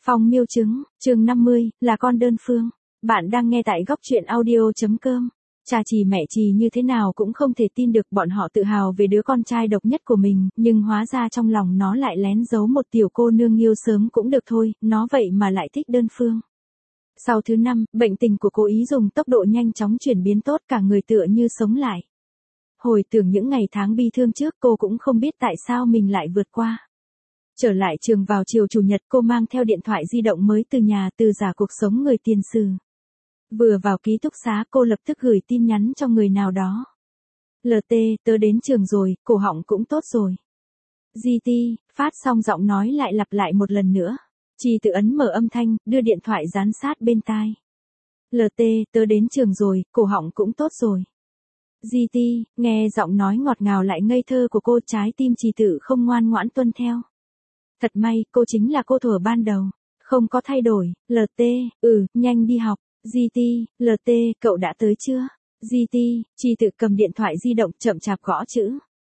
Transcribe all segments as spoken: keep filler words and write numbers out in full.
Phong miêu chứng, chương năm mươi, là con đơn phương. Bạn đang nghe tại góc truyện audio.com. Cha Trì mẹ Trì như thế nào cũng không thể tin được bọn họ tự hào về đứa con trai độc nhất của mình, nhưng hóa ra trong lòng nó lại lén giấu một tiểu cô nương yêu sớm cũng được thôi, nó vậy mà lại thích đơn phương. Sau thứ năm, bệnh tình của cô ý dùng tốc độ nhanh chóng chuyển biến tốt, cả người tựa như sống lại. Hồi tưởng những ngày tháng bi thương trước, cô cũng không biết tại sao mình lại vượt qua. Trở lại trường vào chiều chủ nhật, cô mang theo điện thoại di động mới từ nhà, từ giả cuộc sống người tiền sử. Vừa vào ký túc xá, cô lập tức gửi tin nhắn cho người nào đó. lờ tê, tớ đến trường rồi, cổ họng cũng tốt rồi. giê tê, phát xong giọng nói lại lặp lại một lần nữa. Trì tự ấn mở âm thanh, đưa điện thoại dán sát bên tai. lờ tê, tớ đến trường rồi, cổ họng cũng tốt rồi. giê tê, nghe giọng nói ngọt ngào lại ngây thơ của cô, trái tim Trì tự không ngoan ngoãn tuân theo. Thật may, cô chính là cô thuở ban đầu. Không có thay đổi. lờ tê, ừ, nhanh đi học. giê tê, lờ tê, cậu đã tới chưa? giê tê, Trì tự cầm điện thoại di động chậm chạp gõ chữ.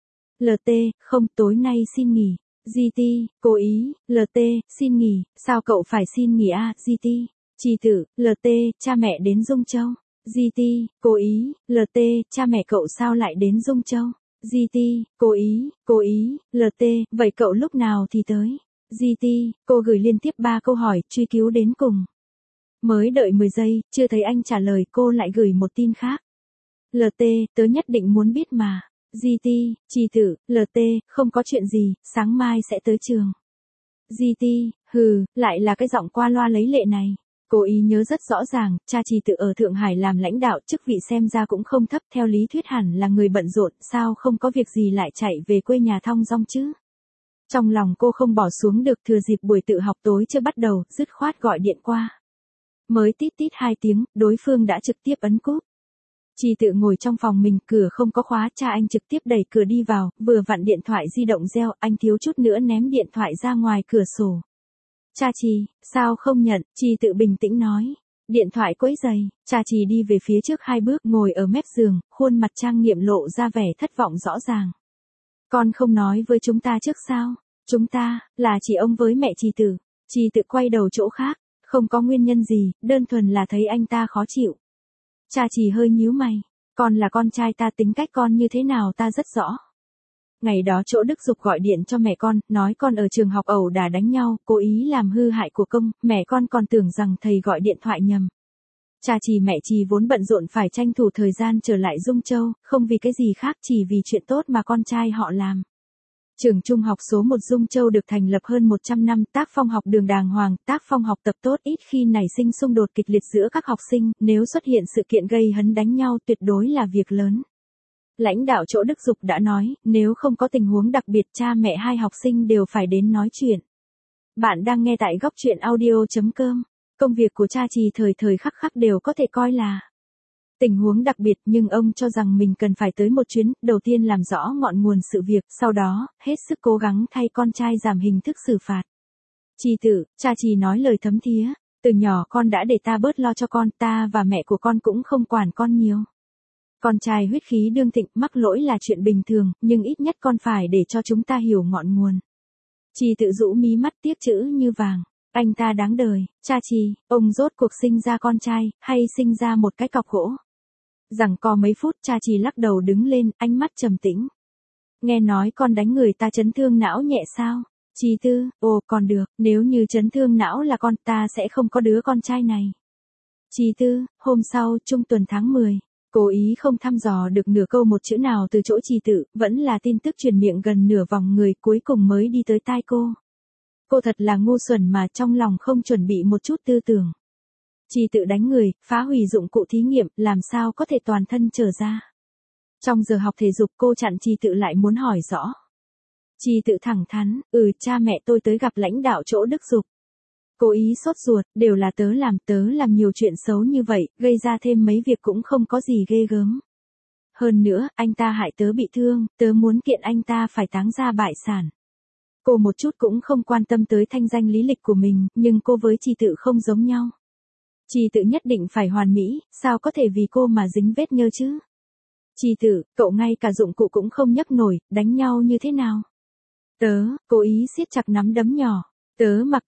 lờ tê, không, tối nay xin nghỉ. giê tê, cố ý. lờ tê, xin nghỉ, sao cậu phải xin nghỉ à? giê tê, Trì tự, lờ tê, cha mẹ đến Dung Châu. giê tê, cố ý. lờ tê, cha mẹ cậu sao lại đến Dung Châu? giê tê, cố ý, cố ý. lờ tê, vậy cậu lúc nào thì tới? giê tê, cô gửi liên tiếp ba câu hỏi, truy cứu đến cùng. Mới đợi mười giây, chưa thấy anh trả lời, cô lại gửi một tin khác. lờ tê, tớ nhất định muốn biết mà. giê tê, Trì tự, lờ tê, không có chuyện gì, sáng mai sẽ tới trường. giê tê, hừ, lại là cái giọng qua loa lấy lệ này. Cô ý nhớ rất rõ ràng, cha Trì tự ở Thượng Hải làm lãnh đạo, chức vị xem ra cũng không thấp, theo lý thuyết hẳn là người bận rộn, sao không có việc gì lại chạy về quê nhà thong dong chứ? Trong lòng cô không bỏ xuống được, thừa dịp buổi tự học tối chưa bắt đầu, dứt khoát gọi điện qua. Mới tít tít hai tiếng, đối phương đã trực tiếp ấn cúp. Trì tự ngồi trong phòng mình, cửa không có khóa, cha anh trực tiếp đẩy cửa đi vào, vừa vặn điện thoại di động reo, anh thiếu chút nữa ném điện thoại ra ngoài cửa sổ. Cha Trì, sao không nhận? Trì tự bình tĩnh nói. Điện thoại quấy giày. Cha Trì đi về phía trước hai bước, ngồi ở mép giường, khuôn mặt trang nghiêm lộ ra vẻ thất vọng rõ ràng. Con không nói với chúng ta trước sao? Chúng ta, là chỉ ông với mẹ Trì tự. Trì tự quay đầu chỗ khác, không có nguyên nhân gì, đơn thuần là thấy anh ta khó chịu. Cha Trì hơi nhíu mày. Con là con trai ta, tính cách con như thế nào ta rất rõ. Ngày đó chỗ Đức Dục gọi điện cho mẹ con, nói con ở trường học ẩu đả đánh nhau, cố ý làm hư hại của công, mẹ con còn tưởng rằng thầy gọi điện thoại nhầm. Cha Trì mẹ Trì vốn bận rộn phải tranh thủ thời gian trở lại Dung Châu, không vì cái gì khác, chỉ vì chuyện tốt mà con trai họ làm. Trường trung học số một Dung Châu được thành lập hơn một trăm năm, tác phong học đường đàng hoàng, tác phong học tập tốt, ít khi nảy sinh xung đột kịch liệt giữa các học sinh, nếu xuất hiện sự kiện gây hấn đánh nhau tuyệt đối là việc lớn. Lãnh đạo chỗ Đức Dục đã nói, nếu không có tình huống đặc biệt, cha mẹ hai học sinh đều phải đến nói chuyện. Bạn đang nghe tại góc truyện audio.com. Công việc của cha Trì thời thời khắc khắc đều có thể coi là tình huống đặc biệt, nhưng ông cho rằng mình cần phải tới một chuyến, đầu tiên làm rõ ngọn nguồn sự việc, sau đó, hết sức cố gắng thay con trai giảm hình thức xử phạt. Trì tự, cha Trì nói lời thấm thía, từ nhỏ con đã để ta bớt lo cho con, ta và mẹ của con cũng không quản con nhiều. Con trai huyết khí đương thịnh, mắc lỗi là chuyện bình thường, nhưng ít nhất con phải để cho chúng ta hiểu ngọn nguồn. Trì tự rũ mí mắt, tiếc chữ như vàng. Anh ta đáng đời. Cha Trì, ông rốt cuộc sinh ra con trai, hay sinh ra một cái cọc gỗ? Giằng co mấy phút, cha Trì lắc đầu đứng lên, ánh mắt trầm tĩnh. Nghe nói con đánh người ta chấn thương não nhẹ sao? Trì tư, ồ còn được, nếu như chấn thương não là con, ta sẽ không có đứa con trai này. Trì tư, hôm sau, trung tuần tháng mười. Cố ý không thăm dò được nửa câu một chữ nào từ chỗ Trì tự, vẫn là tin tức truyền miệng gần nửa vòng người, cuối cùng mới đi tới tai cô. Cô thật là ngu xuẩn mà, trong lòng không chuẩn bị một chút tư tưởng. Trì tự đánh người, phá hủy dụng cụ thí nghiệm, làm sao có thể toàn thân trở ra. Trong giờ học thể dục, cô chặn Trì tự lại muốn hỏi rõ. Trì tự thẳng thắn, ừ, cha mẹ tôi tới gặp lãnh đạo chỗ Đức Dục. Cố ý sốt ruột, đều là tớ làm, tớ làm nhiều chuyện xấu như vậy, gây ra thêm mấy việc cũng không có gì ghê gớm. Hơn nữa, anh ta hại tớ bị thương, tớ muốn kiện anh ta phải táng ra bại sản. Cô một chút cũng không quan tâm tới thanh danh lý lịch của mình, nhưng cô với Trì tự không giống nhau. Trì tự nhất định phải hoàn mỹ, sao có thể vì cô mà dính vết nhơ chứ? Trì tự, cậu ngay cả dụng cụ cũng không nhấc nổi, đánh nhau như thế nào? Tớ, cố ý siết chặt nắm đấm nhỏ. Tớ mặc kệ,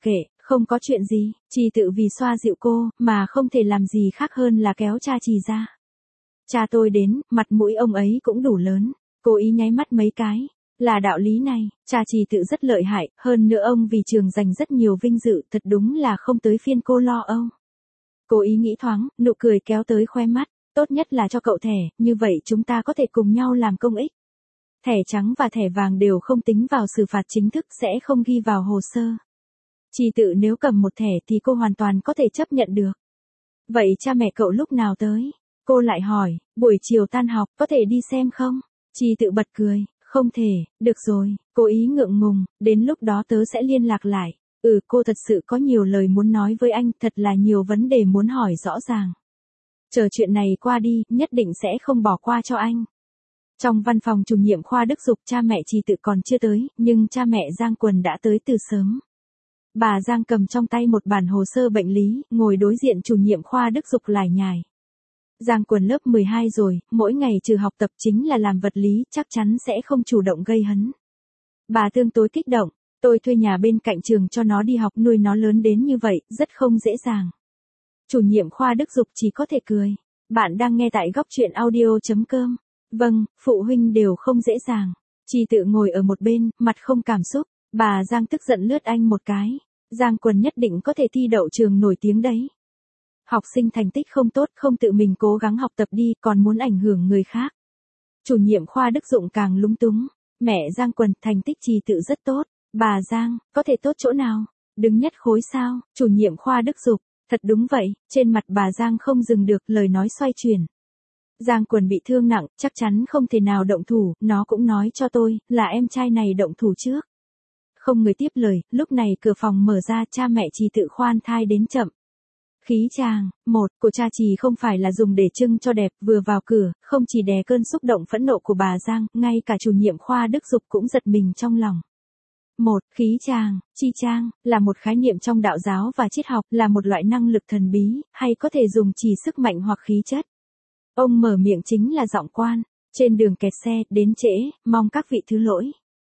Không có chuyện gì, Trì Tự vì xoa dịu cô, mà không thể làm gì khác hơn là kéo cha Trì ra. Cha tôi đến, mặt mũi ông ấy cũng đủ lớn, cố ý nháy mắt mấy cái. Là đạo lý này, cha Trì Tự rất lợi hại, hơn nữa ông vì trường giành rất nhiều vinh dự, thật đúng là không tới phiên cô lo âu. Cố ý nghĩ thoáng, nụ cười kéo tới khoe mắt, tốt nhất là cho cậu thẻ, như vậy chúng ta có thể cùng nhau làm công ích. Thẻ trắng và thẻ vàng đều không tính vào xử phạt chính thức, sẽ không ghi vào hồ sơ. Trì Tự nếu cầm một thẻ thì cô hoàn toàn có thể chấp nhận được. Vậy cha mẹ cậu lúc nào tới? Cô lại hỏi, buổi chiều tan học, có thể đi xem không? Trì Tự bật cười, không thể, được rồi, cố ý ngượng ngùng, đến lúc đó tớ sẽ liên lạc lại. Ừ, cô thật sự có nhiều lời muốn nói với anh, thật là nhiều vấn đề muốn hỏi rõ ràng. Chờ chuyện này qua đi, nhất định sẽ không bỏ qua cho anh. Trong văn phòng chủ nhiệm khoa Đức Dục, cha mẹ Trì Tự còn chưa tới, nhưng cha mẹ Giang Quần đã tới từ sớm. Bà Giang cầm trong tay một bản hồ sơ bệnh lý, ngồi đối diện chủ nhiệm khoa Đức Dục lải nhải. Giang Quần lớp mười hai rồi, mỗi ngày trừ học tập chính là làm vật lý, chắc chắn sẽ không chủ động gây hấn. Bà tương tối kích động, tôi thuê nhà bên cạnh trường cho nó đi học, nuôi nó lớn đến như vậy, rất không dễ dàng. Chủ nhiệm khoa Đức Dục chỉ có thể cười. Bạn đang nghe tại góc truyện audio.com. Vâng, phụ huynh đều không dễ dàng. Trì Tự ngồi ở một bên, mặt không cảm xúc. Bà Giang tức giận lướt anh một cái. Giang Quần nhất định có thể thi đậu trường nổi tiếng đấy. Học sinh thành tích không tốt, không tự mình cố gắng học tập đi, còn muốn ảnh hưởng người khác. Chủ nhiệm khoa Đức Dụng càng lúng túng. Mẹ Giang Quần, thành tích Trì Tự rất tốt. Bà Giang, có thể tốt chỗ nào? Đứng nhất khối sao? Chủ nhiệm khoa Đức Dục. Thật đúng vậy, trên mặt bà Giang không dừng được, lời nói xoay chuyển. Giang Quần bị thương nặng, chắc chắn không thể nào động thủ, nó cũng nói cho tôi, là em trai này động thủ trước. Không người tiếp lời, lúc này cửa phòng mở ra, cha mẹ Trì Tự khoan thai đến chậm. Khí chàng, một, của cha Trì không phải là dùng để trưng cho đẹp, vừa vào cửa, không chỉ đè cơn xúc động phẫn nộ của bà Giang, ngay cả chủ nhiệm khoa Đức Dục cũng giật mình trong lòng. Một, khí chàng, chi chang, là một khái niệm trong đạo giáo và triết học, là một loại năng lực thần bí, hay có thể dùng chỉ sức mạnh hoặc khí chất. Ông mở miệng chính là giọng quan, trên đường kẹt xe, đến trễ, mong các vị thứ lỗi.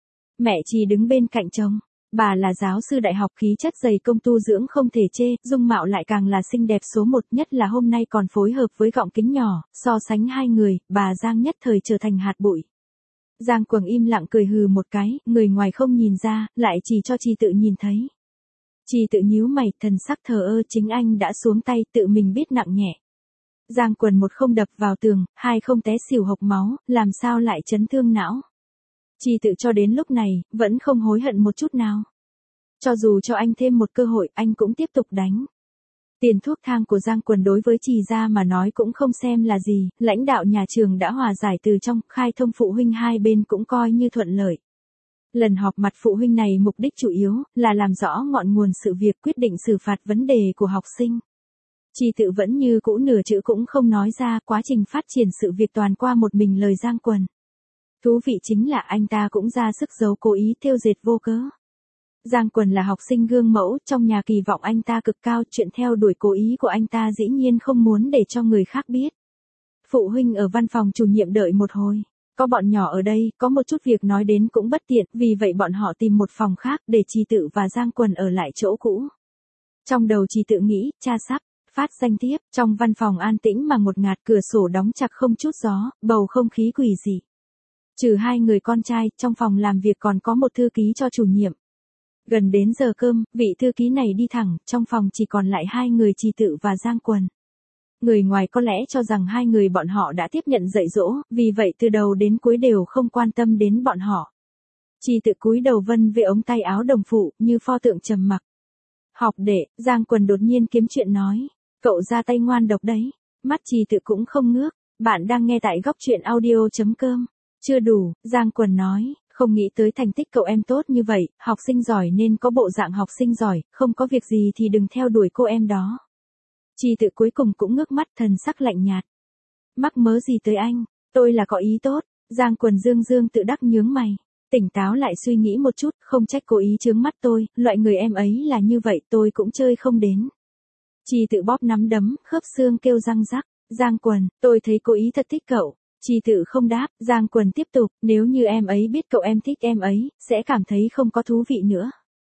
Mẹ Trì đứng bên cạnh chồng, bà là giáo sư đại học, khí chất dày công tu dưỡng không thể chê, dung mạo lại càng là xinh đẹp số một, nhất là hôm nay còn phối hợp với gọng kính nhỏ, so sánh hai người, bà Giang nhất thời trở thành hạt bụi. Giang Quần im lặng cười hừ một cái, người ngoài không nhìn ra, lại chỉ cho Trì Tự nhìn thấy. Trì Tự nhíu mày, thần sắc thờ ơ, chính anh đã xuống tay, tự mình biết nặng nhẹ. Giang Quần một không đập vào tường, hai không té xỉu hộc máu, làm sao lại chấn thương não. Trì Tự cho đến lúc này, vẫn không hối hận một chút nào. Cho dù cho anh thêm một cơ hội, anh cũng tiếp tục đánh. Tiền thuốc thang của Giang Quần đối với Trì gia mà nói cũng không xem là gì, lãnh đạo nhà trường đã hòa giải từ trong, khai thông phụ huynh hai bên cũng coi như thuận lợi. Lần họp mặt phụ huynh này mục đích chủ yếu là làm rõ ngọn nguồn sự việc, quyết định xử phạt vấn đề của học sinh. Trì Tự vẫn như cũ nửa chữ cũng không nói ra, quá trình phát triển sự việc toàn qua một mình lời Giang Quần. Thú vị chính là anh ta cũng ra sức giấu cố ý thêu dệt vô cớ. Giang Quần là học sinh gương mẫu, trong nhà kỳ vọng anh ta cực cao, chuyện theo đuổi cố ý của anh ta dĩ nhiên không muốn để cho người khác biết. Phụ huynh ở văn phòng chủ nhiệm đợi một hồi. Có bọn nhỏ ở đây, có một chút việc nói đến cũng bất tiện, vì vậy bọn họ tìm một phòng khác để Trì Tự và Giang Quần ở lại chỗ cũ. Trong đầu Trì Tự nghĩ, cha sắp phát danh tiếp, trong văn phòng an tĩnh mà ngột ngạt, cửa sổ đóng chặt không chút gió, bầu không khí quỷ dị. Trừ hai người con trai, trong phòng làm việc còn có một thư ký cho chủ nhiệm. Gần đến giờ cơm, vị thư ký này đi thẳng, trong phòng chỉ còn lại hai người Trì Tự và Giang Quần. Người ngoài có lẽ cho rằng hai người bọn họ đã tiếp nhận dạy dỗ, vì vậy từ đầu đến cuối đều không quan tâm đến bọn họ. Trì Tự cúi đầu vân về ống tay áo đồng phụ, như pho tượng trầm mặc. Học đệ, Giang Quần đột nhiên kiếm chuyện nói. Cậu ra tay ngoan độc đấy. Mắt Trì Tự cũng không ngước. Bạn đang nghe tại góc truyện audio.com. Chưa đủ, Giang Quần nói. Không nghĩ tới thành tích cậu em tốt như vậy, học sinh giỏi nên có bộ dạng học sinh giỏi, không có việc gì thì đừng theo đuổi cô em đó. Trì Tự cuối cùng cũng ngước mắt, thần sắc lạnh nhạt. Mắc mớ gì tới anh, tôi là có ý tốt. Giang Quần dương dương tự đắc nhướng mày. Tỉnh táo lại suy nghĩ một chút, không trách cố ý chướng mắt tôi, loại người em ấy là như vậy tôi cũng chơi không đến. Trì Tự bóp nắm đấm, khớp xương kêu răng rắc. Giang Quần, tôi thấy cố ý thật thích cậu. Trì Tự không đáp, Giang Quần tiếp tục, nếu như em ấy biết cậu em thích em ấy, sẽ cảm thấy không có thú vị nữa.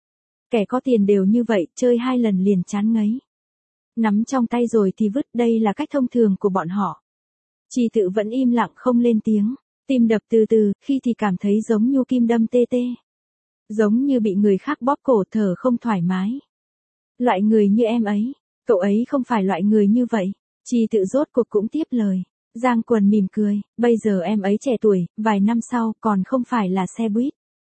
Kẻ có tiền đều như vậy, chơi hai lần liền chán ngấy. Nắm trong tay rồi thì vứt, đây là cách thông thường của bọn họ. Trì Tự vẫn im lặng không lên tiếng, tim đập từ từ, khi thì cảm thấy giống như kim đâm tê tê. Giống như bị người khác bóp cổ, thở không thoải mái. Loại người như em ấy, cậu ấy không phải loại người như vậy. Trì Tự rốt cuộc cũng tiếp lời. Giang Quần mỉm cười, bây giờ em ấy trẻ tuổi, vài năm sau còn không phải là xe buýt.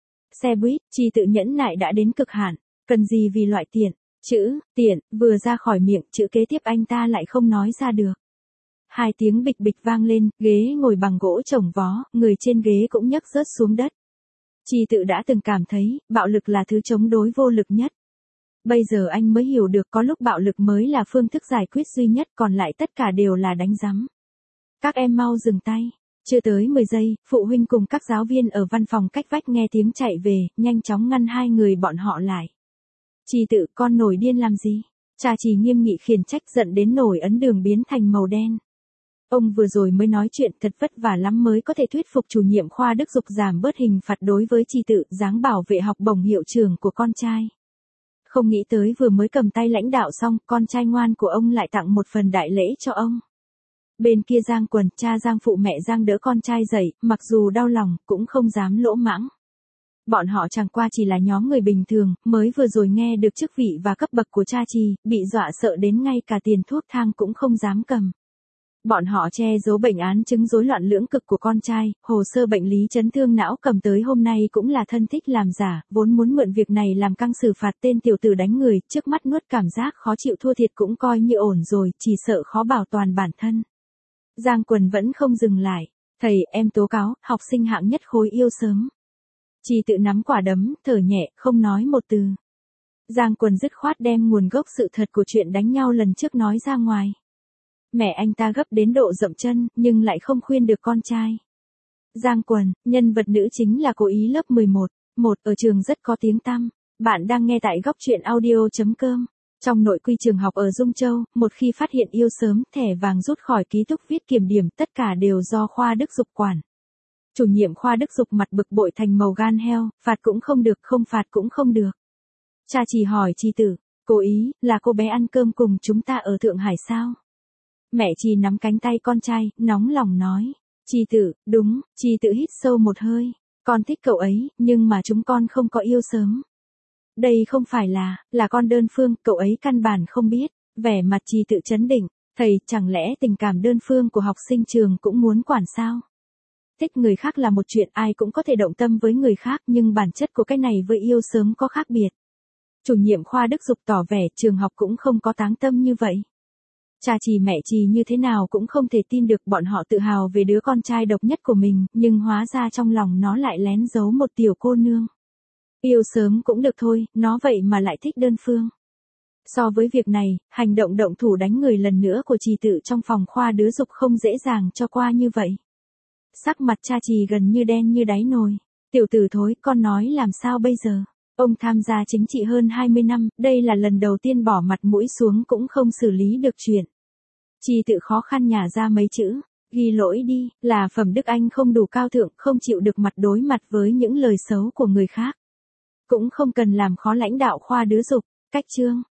Xe buýt, Trì Tự nhẫn nại đã đến cực hạn, cần gì vì loại tiện. Chữ, tiện, vừa ra khỏi miệng, chữ kế tiếp anh ta lại không nói ra được. Hai tiếng bịch bịch vang lên, ghế ngồi bằng gỗ chồng vó, người trên ghế cũng nhấc rớt xuống đất. Trì Tự đã từng cảm thấy, bạo lực là thứ chống đối vô lực nhất. Bây giờ anh mới hiểu được có lúc bạo lực mới là phương thức giải quyết duy nhất, còn lại tất cả đều là đánh rắm. Các em mau dừng tay. Chưa tới mười giây, phụ huynh cùng các giáo viên ở văn phòng cách vách nghe tiếng chạy về, nhanh chóng ngăn hai người bọn họ lại. Trì Tự, con nổi điên làm gì? Cha Trì nghiêm nghị khiển trách, giận đến nổi ấn đường biến thành màu đen. Ông vừa rồi mới nói chuyện thật vất vả lắm mới có thể thuyết phục chủ nhiệm khoa Đức Dục giảm bớt hình phạt đối với Trì Tự, dáng bảo vệ học bổng hiệu trưởng của con trai. Không nghĩ tới vừa mới cầm tay lãnh đạo xong, con trai ngoan của ông lại tặng một phần đại lễ cho ông. Bên kia Giang Quần, cha Giang phụ mẹ Giang đỡ con trai dậy, mặc dù đau lòng, cũng không dám lỗ mãng. Bọn họ chẳng qua chỉ là nhóm người bình thường, mới vừa rồi nghe được chức vị và cấp bậc của cha Trì, bị dọa sợ đến ngay cả tiền thuốc thang cũng không dám cầm. Bọn họ che giấu bệnh án chứng rối loạn lưỡng cực của con trai, hồ sơ bệnh lý chấn thương não cầm tới hôm nay cũng là thân thích làm giả, vốn muốn mượn việc này làm căng xử phạt tên tiểu tử đánh người, trước mắt nuốt cảm giác khó chịu thua thiệt cũng coi như ổn rồi, chỉ sợ khó bảo toàn bản thân. Giang Quần vẫn không dừng lại. Thầy, em tố cáo, học sinh hạng nhất khối yêu sớm. Trì Tự nắm quả đấm, thở nhẹ, không nói một từ. Giang Quần dứt khoát đem nguồn gốc sự thật của chuyện đánh nhau lần trước nói ra ngoài. Mẹ anh ta gấp đến độ dậm chân, nhưng lại không khuyên được con trai. Giang Quần, nhân vật nữ chính là cô ý lớp mười một, một ở trường rất có tiếng tăm. Bạn đang nghe tại góc truyện audio chấm com. Trong nội quy trường học ở Dung Châu, một khi phát hiện yêu sớm, thẻ vàng rút khỏi ký túc viết kiểm điểm, tất cả đều do khoa Đức Dục quản. Chủ nhiệm khoa Đức Dục mặt bực bội thành màu gan heo, phạt cũng không được, không phạt cũng không được. Cha Trì hỏi Trì Tự, cô ý, là cô bé ăn cơm cùng chúng ta ở Thượng Hải sao? Mẹ Trì nắm cánh tay con trai, nóng lòng nói. Trì Tự, đúng. Trì Tự hít sâu một hơi. Con thích cậu ấy, nhưng mà chúng con không có yêu sớm. Đây không phải là, là con đơn phương, cậu ấy căn bản không biết. Vẻ mặt Trì Tự chấn định. Thầy, chẳng lẽ tình cảm đơn phương của học sinh trường cũng muốn quản sao? Thích người khác là một chuyện, ai cũng có thể động tâm với người khác, nhưng bản chất của cái này với yêu sớm có khác biệt. Chủ nhiệm khoa Đức Dục tỏ vẻ trường học cũng không có táng tâm như vậy. Cha Trì mẹ Trì như thế nào cũng không thể tin được, bọn họ tự hào về đứa con trai độc nhất của mình, nhưng hóa ra trong lòng nó lại lén giấu một tiểu cô nương. Yêu sớm cũng được thôi, nó vậy mà lại thích đơn phương. So với việc này, hành động động thủ đánh người lần nữa của Trì Tự trong phòng khoa đứa Dục không dễ dàng cho qua như vậy. Sắc mặt cha Trì gần như đen như đáy nồi. Tiểu tử thối, con nói làm sao bây giờ? Ông tham gia chính trị hơn hai mươi năm, đây là lần đầu tiên bỏ mặt mũi xuống cũng không xử lý được chuyện. Trì Tự khó khăn nhả ra mấy chữ, ghi lỗi đi, là phẩm đức anh không đủ cao thượng, không chịu được mặt đối mặt với những lời xấu của người khác. Cũng không cần làm khó lãnh đạo khoa đứa Dục, cách chương.